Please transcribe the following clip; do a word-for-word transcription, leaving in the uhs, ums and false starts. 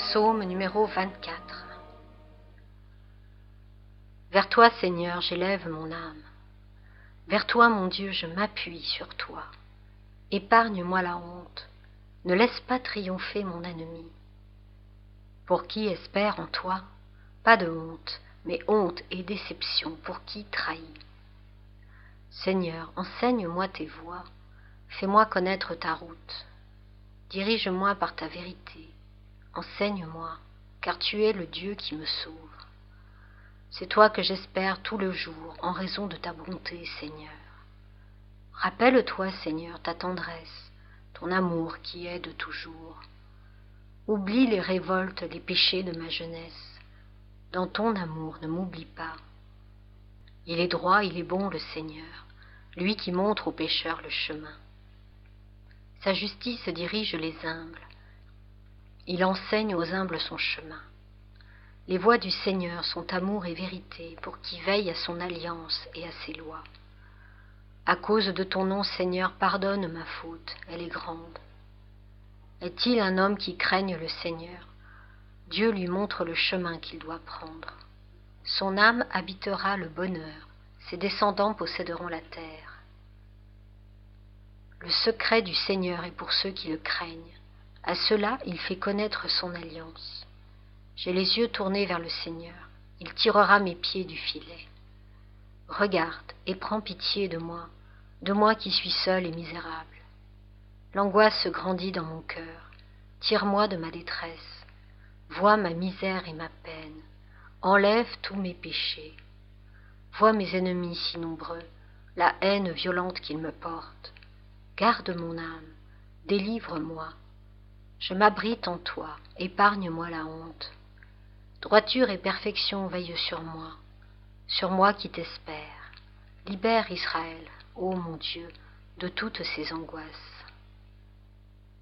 Psaume numéro vingt-quatre. Vers toi, Seigneur, j'élève mon âme. Vers toi, mon Dieu, je m'appuie sur toi. Épargne-moi la honte. Ne laisse pas triompher mon ennemi. Pour qui espère en toi, pas de honte, mais honte et déception pour qui trahit. Seigneur, enseigne-moi tes voies, fais-moi connaître ta route. Dirige-moi par ta vérité, enseigne-moi, car tu es le Dieu qui me sauve. C'est toi que j'espère tout le jour, en raison de ta bonté, Seigneur. Rappelle-toi, Seigneur, ta tendresse, ton amour qui est de toujours. Oublie les révoltes, les péchés de ma jeunesse. Dans ton amour, ne m'oublie pas. Il est droit, il est bon, le Seigneur, lui qui montre aux pécheurs le chemin. Sa justice dirige les humbles. Il enseigne aux humbles son chemin. Les voies du Seigneur sont amour et vérité pour qui veille à son alliance et à ses lois. À cause de ton nom, Seigneur, pardonne ma faute, elle est grande. Est-il un homme qui craigne le Seigneur? Dieu lui montre le chemin qu'il doit prendre. Son âme habitera le bonheur, ses descendants posséderont la terre. Le secret du Seigneur est pour ceux qui le craignent. À ceux-là, il fait connaître son alliance. J'ai les yeux tournés vers le Seigneur. Il tirera mes pieds du filet. Regarde et prends pitié de moi, de moi qui suis seul et misérable. L'angoisse se grandit dans mon cœur. Tire-moi de ma détresse. Vois ma misère et ma peine. Enlève tous mes péchés. Vois mes ennemis si nombreux, la haine violente qu'ils me portent. Garde mon âme, délivre-moi. Je m'abrite en toi, épargne-moi la honte. Droiture et perfection veillent sur moi, sur moi qui t'espère. Libère Israël, ô mon Dieu, de toutes ses angoisses.